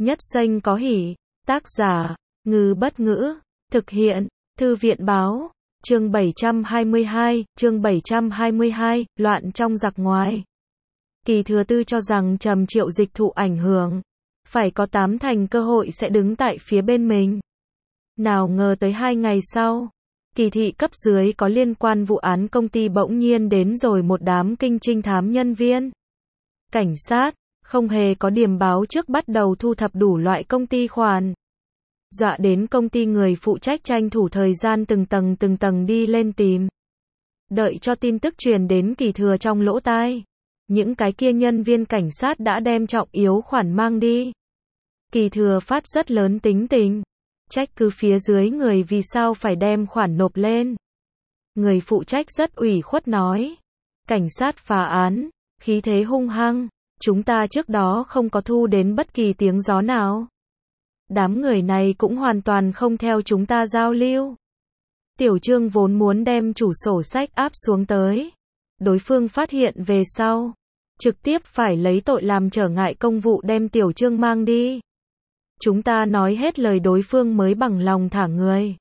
Nhất Xanh có hỉ. Tác giả, Ngư Bất Ngữ. Thực hiện, Thư viện Báo. Chương 722, loạn trong giặc ngoài. Kỳ Thừa Tư cho rằng Trầm Triệu Dịch thụ ảnh hưởng, phải có 80% cơ hội sẽ đứng tại phía bên mình. Nào ngờ tới 2 ngày sau, kỳ thị cấp dưới có liên quan vụ án công ty bỗng nhiên đến rồi một đám kinh trinh thám nhân viên. Cảnh sát, không hề có điềm báo trước bắt đầu thu thập đủ loại công ty khoản. Dọa đến công ty người phụ trách tranh thủ thời gian từng tầng đi lên tìm. Đợi cho tin tức truyền đến Kỳ Thừa trong lỗ tai. Những cái kia nhân viên cảnh sát đã đem trọng yếu khoản mang đi. Kỳ Thừa phát rất lớn tính tình. Trách cứ phía dưới người vì sao phải đem khoản nộp lên. Người phụ trách rất ủy khuất nói. Cảnh sát phá án, khí thế hung hăng. Chúng ta trước đó không có thu đến bất kỳ tiếng gió nào. Đám người này cũng hoàn toàn không theo chúng ta giao lưu. Tiểu Trương vốn muốn đem chủ sổ sách áp xuống tới. Đối phương phát hiện về sau. Trực tiếp phải lấy tội làm trở ngại công vụ đem Tiểu Trương mang đi. Chúng ta nói hết lời đối phương mới bằng lòng thả người.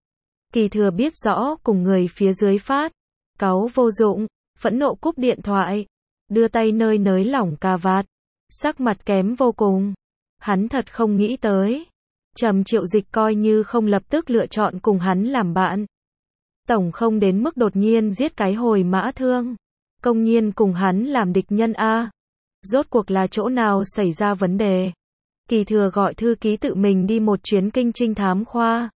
Kỳ Thừa biết rõ cùng người phía dưới phát. Cáu vô dụng, phẫn nộ cúp điện thoại. Đưa tay nơi nới lỏng cà vạt. Sắc mặt kém vô cùng. Hắn thật không nghĩ tới. Trầm Triệu Dịch coi như không lập tức lựa chọn cùng hắn làm bạn. Tổng không đến mức đột nhiên giết cái hồi mã thương. Công nhiên cùng hắn làm địch nhân A. Rốt cuộc là chỗ nào xảy ra vấn đề. Kỳ Thừa gọi thư ký tự mình đi một chuyến kinh trinh thám khoa.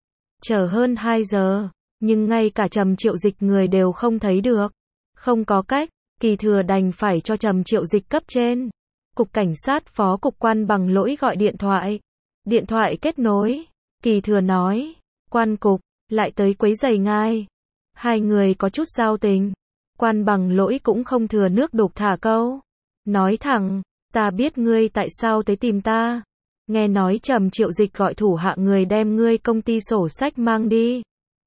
Chờ hơn 2 giờ. Nhưng ngay cả Trầm Triệu Dịch người đều không thấy được. Không có cách. Kỳ Thừa đành phải cho Trầm Triệu Dịch cấp trên. Cục cảnh sát phó cục Quan Bằng Lỗi gọi điện thoại. Điện thoại kết nối. Kỳ Thừa nói. Quan cục, lại tới quấy rầy ngài. Hai người có chút giao tình. Quan Bằng Lỗi cũng không thừa nước đục thả câu. Nói thẳng, ta biết ngươi tại sao tới tìm ta. Nghe nói Trầm Triệu Dịch gọi thủ hạ người đem ngươi công ty sổ sách mang đi.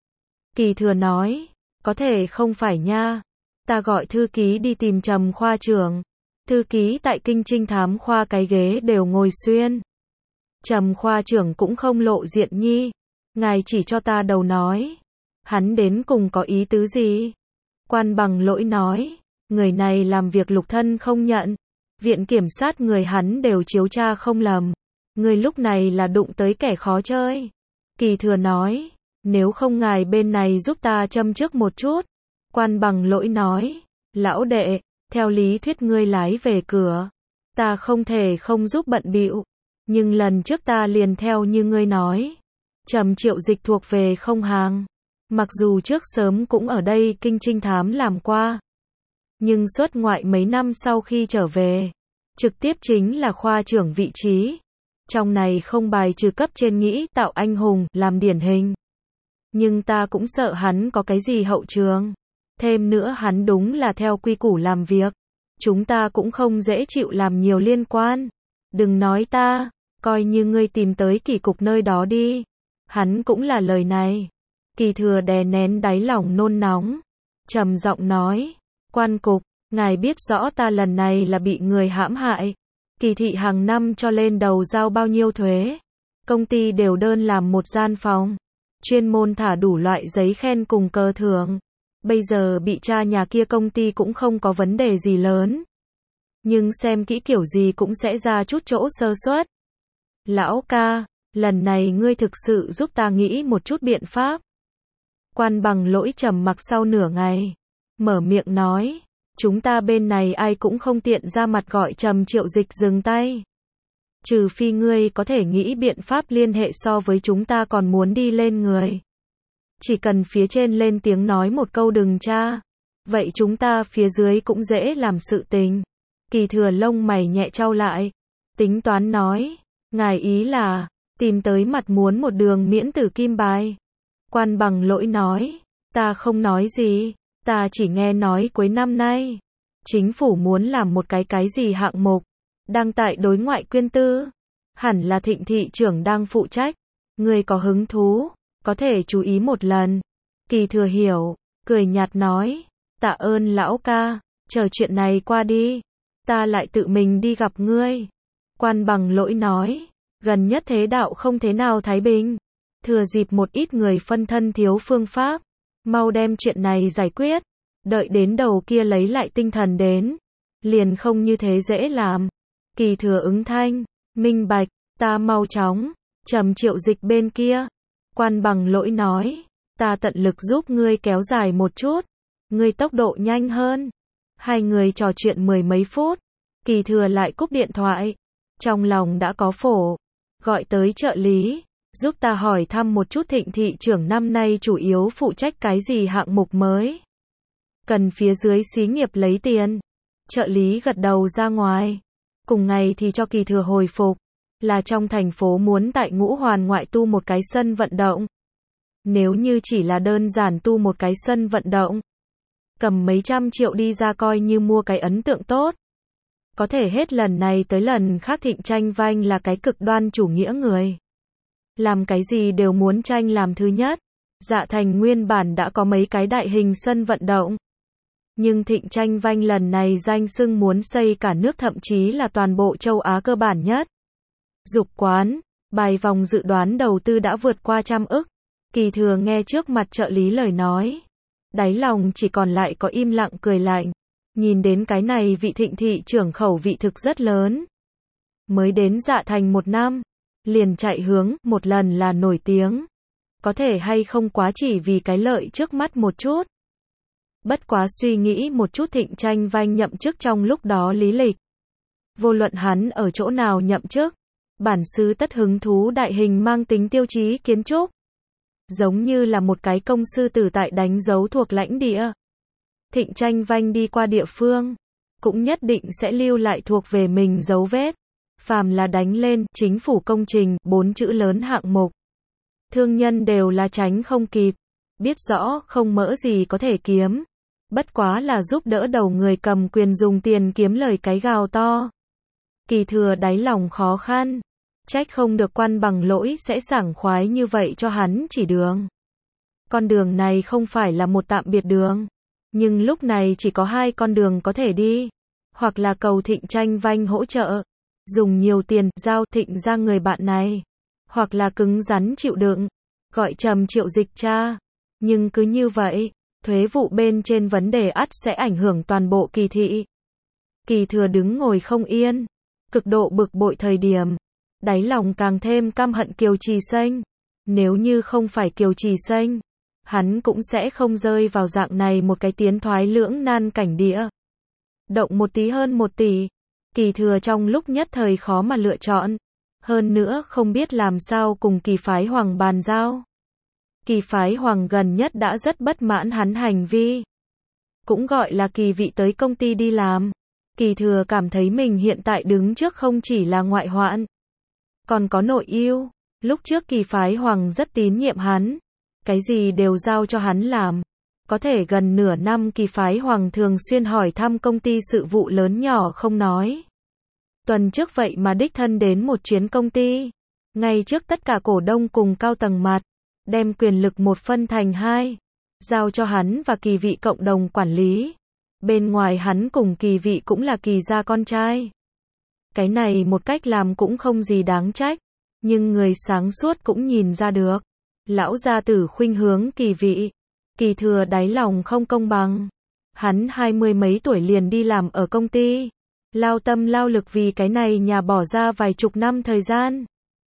Kỳ Thừa nói. Có thể không phải nha. Ta gọi thư ký đi tìm Trầm khoa trưởng. Thư ký tại kinh trinh thám khoa cái ghế đều ngồi xuyên. Trầm khoa trưởng cũng không lộ diện nhi. Ngài chỉ cho ta đầu nói. Hắn đến cùng có ý tứ gì? Quan Bằng Lỗi nói. Người này làm việc lục thân không nhận. Viện kiểm sát người hắn đều chiếu tra không lầm. Người lúc này là đụng tới kẻ khó chơi. Kỳ Thừa nói. Nếu không ngài bên này giúp ta châm trước một chút. Quan Bằng Lỗi nói. Lão đệ, theo lý thuyết ngươi lái về cửa. Ta không thể không giúp bận bịu. Nhưng lần trước ta liền theo như ngươi nói. Trầm Triệu Dịch thuộc về không hàng. Mặc dù trước sớm cũng ở đây kinh trinh thám làm qua. Nhưng xuất ngoại mấy năm sau khi trở về. Trực tiếp chính là khoa trưởng vị trí. Trong này không bài trừ cấp trên nghĩ tạo anh hùng, làm điển hình. Nhưng ta cũng sợ hắn có cái gì hậu trường. Thêm nữa hắn đúng là theo quy củ làm việc. Chúng ta cũng không dễ chịu làm nhiều liên quan. Đừng nói ta, coi như ngươi tìm tới kỳ cục nơi đó đi. Hắn cũng là lời này. Kỳ Thừa đè nén đáy lòng nôn nóng. Trầm giọng nói. Quan cục, ngài biết rõ ta lần này là bị người hãm hại. Kỳ thị hàng năm cho lên đầu giao bao nhiêu thuế. Công ty đều đơn làm một gian phòng. Chuyên môn thả đủ loại giấy khen cùng cờ thưởng. Bây giờ bị tra nhà kia công ty cũng không có vấn đề gì lớn. Nhưng xem kỹ kiểu gì cũng sẽ ra chút chỗ sơ suất. Lão ca, lần này ngươi thực sự giúp ta nghĩ một chút biện pháp. Quan Bằng Lỗi trầm mặc sau nửa ngày. Mở miệng nói. Chúng ta bên này ai cũng không tiện ra mặt gọi Trầm Triệu Dịch dừng tay. Trừ phi ngươi có thể nghĩ biện pháp liên hệ so với chúng ta còn muốn đi lên người. Chỉ cần phía trên lên tiếng nói một câu đừng tra. Vậy chúng ta phía dưới cũng dễ làm sự tình. Kỳ Thừa lông mày nhẹ chau lại. Tính toán nói. Ngài ý là, tìm tới mặt muốn một đường miễn tử kim bài. Quan Bằng Lỗi nói. Ta không nói gì. Ta chỉ nghe nói cuối năm nay. Chính phủ muốn làm một cái gì hạng mục. Đang tại đối ngoại quyên tư. Hẳn là Thịnh thị trưởng đang phụ trách. Người có hứng thú. Có thể chú ý một lần. Kỳ Thừa hiểu. Cười nhạt nói. Tạ ơn lão ca. Chờ chuyện này qua đi. Ta lại tự mình đi gặp ngươi. Quan Bằng Lỗi nói. Gần nhất thế đạo không thế nào thái bình. Thừa dịp một ít người phân thân thiếu phương pháp, mau đem chuyện này giải quyết. Đợi đến đầu kia lấy lại tinh thần đến, liền không như thế dễ làm. Kỳ Thừa ứng thanh, minh bạch, ta mau chóng. Trầm Triệu Dịch bên kia, Quan Bằng Lỗi nói, ta tận lực giúp ngươi kéo dài một chút, ngươi tốc độ nhanh hơn. Hai người trò chuyện mười mấy phút, Kỳ Thừa lại cúp điện thoại, trong lòng đã có phổ, gọi tới trợ lý, giúp ta hỏi thăm một chút Thịnh thị trưởng năm nay chủ yếu phụ trách cái gì hạng mục mới. Cần phía dưới xí nghiệp lấy tiền. Trợ lý gật đầu ra ngoài. Cùng ngày thì cho Kỳ Thừa hồi phục, là trong thành phố muốn tại Ngũ Hoàn ngoại tu một cái sân vận động. Nếu như chỉ là đơn giản tu một cái sân vận động, cầm mấy trăm triệu đi ra coi như mua cái ấn tượng tốt. Có thể hết lần này tới lần khác Thịnh Tranh Vanh là cái cực đoan chủ nghĩa người. Làm cái gì đều muốn tranh làm thứ nhất. Dạ Thành nguyên bản đã có mấy cái đại hình sân vận động. Nhưng Thịnh Tranh Vanh lần này danh xưng muốn xây cả nước, thậm chí là toàn bộ châu Á cơ bản nhất. Dục quán, bài vòng dự đoán đầu tư đã vượt qua 100 ức. Kỳ Thừa nghe trước mặt trợ lý lời nói, đáy lòng chỉ còn lại có im lặng cười lạnh. Nhìn đến cái này vị Thịnh thị trưởng khẩu vị thực rất lớn. Mới đến Dạ Thành 1 năm, liền chạy hướng, một lần là nổi tiếng. Có thể hay không quá chỉ vì cái lợi trước mắt một chút. Bất quá suy nghĩ một chút Thịnh Tranh Vanh nhậm chức trong lúc đó lý lịch. Vô luận hắn ở chỗ nào nhậm chức, bản xứ tất hứng thú đại hình mang tính tiêu chí kiến trúc. Giống như là một cái công sư tử tại đánh dấu thuộc lãnh địa. Thịnh Tranh Vanh đi qua địa phương, cũng nhất định sẽ lưu lại thuộc về mình dấu vết. Phàm là đánh lên chính phủ công trình 4 chữ lớn hạng mục, thương nhân đều là tránh không kịp, biết rõ không mỡ gì có thể kiếm, bất quá là giúp đỡ đầu người cầm quyền dùng tiền kiếm lời cái gào to. Kỳ Thừa đáy lòng khó khăn, trách không được Quan Bằng Lỗi sẽ sảng khoái như vậy cho hắn chỉ đường. Con đường này không phải là một tạm biệt đường, nhưng lúc này chỉ có 2 con đường có thể đi, hoặc là cầu Thịnh Tranh Vanh hỗ trợ, dùng nhiều tiền giao Thịnh ra người bạn này, hoặc là cứng rắn chịu đựng, gọi Trầm Triệu Dịch cha. Nhưng cứ như vậy, thuế vụ bên trên vấn đề ắt sẽ ảnh hưởng toàn bộ Kỳ thị. Kỳ Thừa đứng ngồi không yên, cực độ bực bội thời điểm, đáy lòng càng thêm căm hận Kiều Trì Xanh. Nếu như không phải Kiều Trì Xanh, hắn cũng sẽ không rơi vào dạng này một cái tiến thoái lưỡng nan cảnh địa. Động một tí hơn 1 tỷ, Kỳ Thừa trong lúc nhất thời khó mà lựa chọn. Hơn nữa không biết làm sao cùng Kỳ Phái Hoàng bàn giao. Kỳ Phái Hoàng gần nhất đã rất bất mãn hắn hành vi. Cũng gọi là Kỳ vị tới công ty đi làm. Kỳ Thừa cảm thấy mình hiện tại đứng trước không chỉ là ngoại hoạn, còn có nội ưu. Lúc trước Kỳ Phái Hoàng rất tín nhiệm hắn, cái gì đều giao cho hắn làm. Có thể gần nửa năm Kỳ Phái Hoàng thường xuyên hỏi thăm công ty sự vụ lớn nhỏ không nói. Tuần trước vậy mà đích thân đến một chuyến công ty, ngay trước tất cả cổ đông cùng cao tầng mặt, đem quyền lực 1 phân thành 2, giao cho hắn và Kỳ vị cộng đồng quản lý. Bên ngoài hắn cùng Kỳ vị cũng là Kỳ gia con trai. Cái này một cách làm cũng không gì đáng trách, nhưng người sáng suốt cũng nhìn ra được. Lão gia tử khuynh hướng Kỳ vị. Kỳ Thừa đáy lòng không công bằng. Hắn 20 mấy tuổi liền đi làm ở công ty, lao tâm lao lực vì cái này nhà bỏ ra vài chục năm thời gian.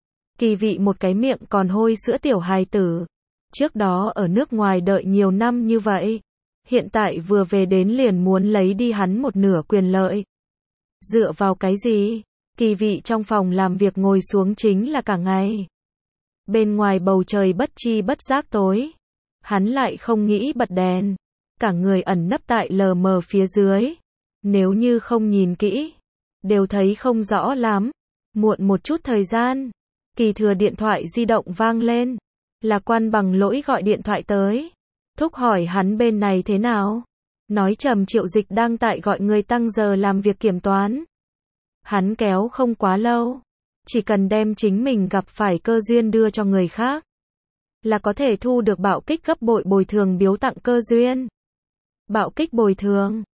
Kỳ vị một cái miệng còn hôi sữa tiểu hài tử. Trước đó ở nước ngoài đợi nhiều năm như vậy, hiện tại vừa về đến liền muốn lấy đi hắn một nửa quyền lợi. Dựa vào cái gì? Kỳ vị trong phòng làm việc ngồi xuống chính là cả ngày. Bên ngoài bầu trời bất chi bất giác tối. Hắn lại không nghĩ bật đèn. Cả người ẩn nấp tại lờ mờ phía dưới. Nếu như không nhìn kỹ, đều thấy không rõ lắm. Muộn một chút thời gian, Kỳ Thừa điện thoại di động vang lên. Là Quan Bằng Lỗi gọi điện thoại tới. Thúc hỏi hắn bên này thế nào. Nói Trầm Triệu Dịch đang tại gọi người tăng giờ làm việc kiểm toán. Hắn kéo không quá lâu. Chỉ cần đem chính mình gặp phải cơ duyên đưa cho người khác, là có thể thu được bạo kích gấp bội bồi thường biếu tặng cơ duyên. Bạo kích bồi thường,